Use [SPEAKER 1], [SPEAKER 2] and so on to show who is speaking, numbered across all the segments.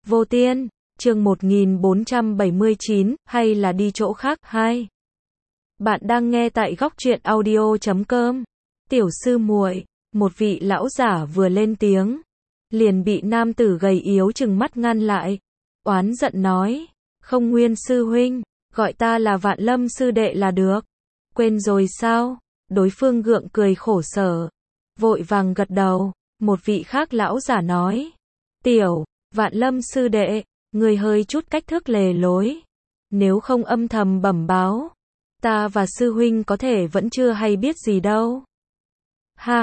[SPEAKER 1] Vô Tiên, chương 1479, hay là đi chỗ khác, 2. Bạn đang nghe tại góc truyện audio.com. Tiểu sư muội, một vị lão giả vừa lên tiếng, liền bị nam tử gầy yếu trừng mắt ngăn lại, oán giận nói, Không Nguyên sư huynh, gọi ta là Vạn Lâm sư đệ là được. Quên rồi sao? Đối phương gượng cười khổ sở, vội vàng gật đầu. Một vị khác lão giả nói, Tiểu, Vạn Lâm sư đệ, người hơi chút cách thức lề lối, nếu không âm thầm bẩm báo, ta và sư huynh có thể vẫn chưa hay biết gì đâu. Ha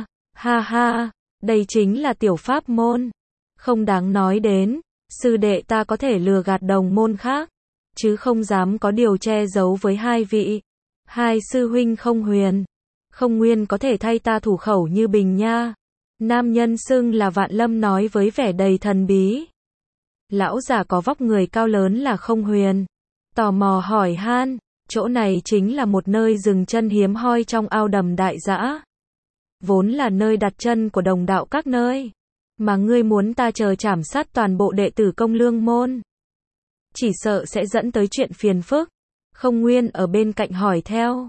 [SPEAKER 1] ha, đây chính là tiểu pháp môn, không đáng nói đến, sư đệ ta có thể lừa gạt đồng môn khác, chứ không dám có điều che giấu với hai vị. Hai sư huynh Không Huyền, Không Nguyên có thể thay ta thủ khẩu như bình nha. Nam nhân xưng là Vạn Lâm nói với vẻ đầy thần bí. Lão già có vóc người cao lớn là Không Huyền, tò mò hỏi han, chỗ này chính là một nơi dừng chân hiếm hoi trong ao đầm đại dã, vốn là nơi đặt chân của đồng đạo các nơi, mà ngươi muốn ta chờ trảm sát toàn bộ đệ tử Công Lương môn, chỉ sợ sẽ dẫn tới chuyện phiền phức. Không Nguyên ở bên cạnh hỏi theo,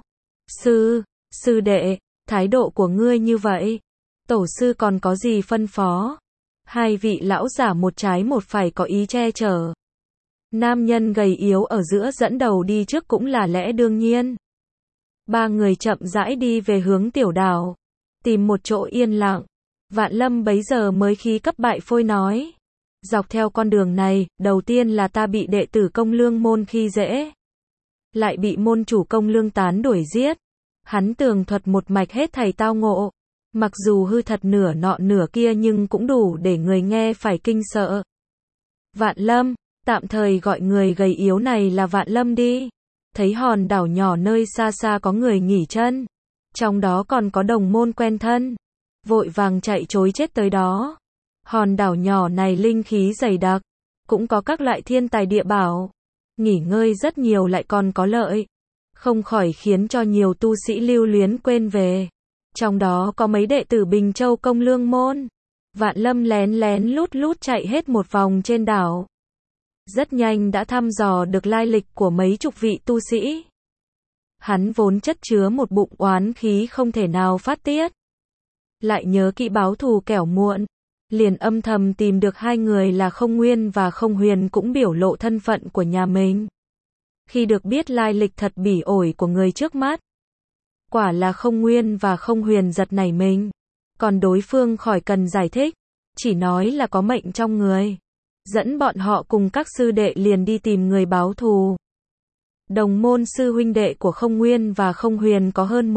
[SPEAKER 1] sư đệ, thái độ của ngươi như vậy, tổ sư còn có gì phân phó? Hai vị lão giả một trái một phải có ý che chở. Nam nhân gầy yếu ở giữa dẫn đầu đi trước cũng là lẽ đương nhiên. Ba người chậm rãi đi về hướng tiểu đảo, tìm một chỗ yên lặng. Vạn Lâm bấy giờ mới khí cấp bại phôi nói, dọc theo con đường này, đầu tiên là ta bị đệ tử Công Lương môn khi dễ, lại bị môn chủ Công Lương tán đuổi giết. Hắn tường thuật một mạch hết thảy tao ngộ, mặc dù hư thật nửa nọ nửa kia nhưng cũng đủ để người nghe phải kinh sợ. Vạn Lâm, tạm thời gọi người gầy yếu này là Vạn Lâm đi. Thấy hòn đảo nhỏ nơi xa xa có người nghỉ chân, trong đó còn có đồng môn quen thân, vội vàng chạy trối chết tới đó. Hòn đảo nhỏ này linh khí dày đặc, cũng có các loại thiên tài địa bảo, nghỉ ngơi rất nhiều lại còn có lợi, không khỏi khiến cho nhiều tu sĩ lưu luyến quên về. Trong đó có mấy đệ tử Bình Châu Công Lương môn. Vạn Lâm lén lén lút lút chạy hết một vòng trên đảo, rất nhanh đã thăm dò được lai lịch của mấy chục vị tu sĩ. Hắn vốn chất chứa một bụng oán khí không thể nào phát tiết, lại nhớ kỹ báo thù kẻo muộn, liền âm thầm tìm được hai người là Không Nguyên và Không Huyền cũng biểu lộ thân phận của nhà mình. Khi được biết lai lịch thật bỉ ổi của người trước mắt, quả là Không Nguyên và Không Huyền giật nảy mình, còn đối phương khỏi cần giải thích, chỉ nói là có mệnh trong người, dẫn bọn họ cùng các sư đệ liền đi tìm người báo thù. Đồng môn sư huynh đệ của Không Nguyên và Không Huyền có hơn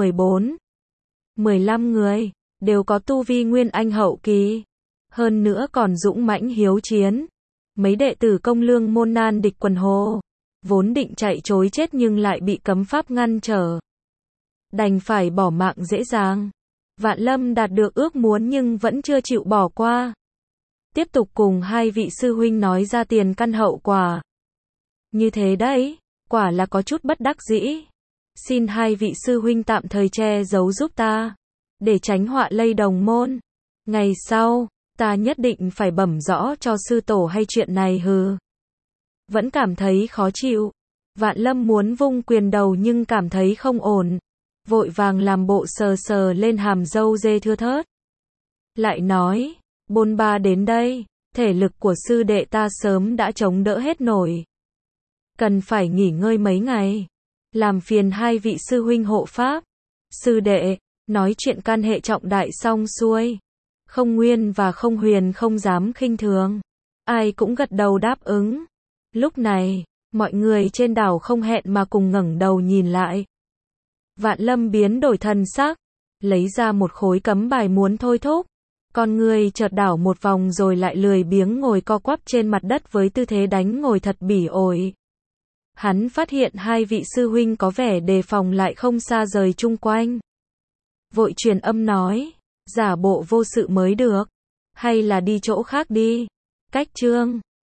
[SPEAKER 1] 15 người, đều có tu vi Nguyên Anh hậu kỳ, hơn nữa còn dũng mãnh hiếu chiến. Mấy đệ tử Công Lương môn nan địch quần hồ, vốn định chạy trối chết nhưng lại bị cấm pháp ngăn trở, đành phải bỏ mạng dễ dàng. Vạn Lâm đạt được ước muốn nhưng vẫn chưa chịu bỏ qua, tiếp tục cùng hai vị sư huynh nói ra tiền căn hậu quả. Như thế đấy, quả là có chút bất đắc dĩ. Xin hai vị sư huynh tạm thời che giấu giúp ta, để tránh họa lây đồng môn. Ngày sau, ta nhất định phải bẩm rõ cho sư tổ hay chuyện này hừ. Vẫn cảm thấy khó chịu. Vạn Lâm muốn vung quyền đầu nhưng cảm thấy không ổn, vội vàng làm bộ sờ sờ lên hàm râu dê thưa thớt. Lại nói, bôn ba đến đây, thể lực của sư đệ ta sớm đã chống đỡ hết nổi, cần phải nghỉ ngơi mấy ngày, làm phiền hai vị sư huynh hộ pháp. Sư đệ, nói chuyện can hệ trọng đại xong xuôi, Không Nguyên và Không Huyền không dám khinh thường, ai cũng gật đầu đáp ứng. Lúc này, mọi người trên đảo không hẹn mà cùng ngẩng đầu nhìn lại. Vạn Lâm biến đổi thần sắc, lấy ra một khối cấm bài muốn thôi thúc, con người chợt đảo một vòng rồi lại lười biếng ngồi co quắp trên mặt đất với tư thế đánh ngồi thật bỉ ổi. Hắn phát hiện hai vị sư huynh có vẻ đề phòng lại không xa rời chung quanh, vội truyền âm nói, giả bộ vô sự mới được, hay là đi chỗ khác đi. Cách chương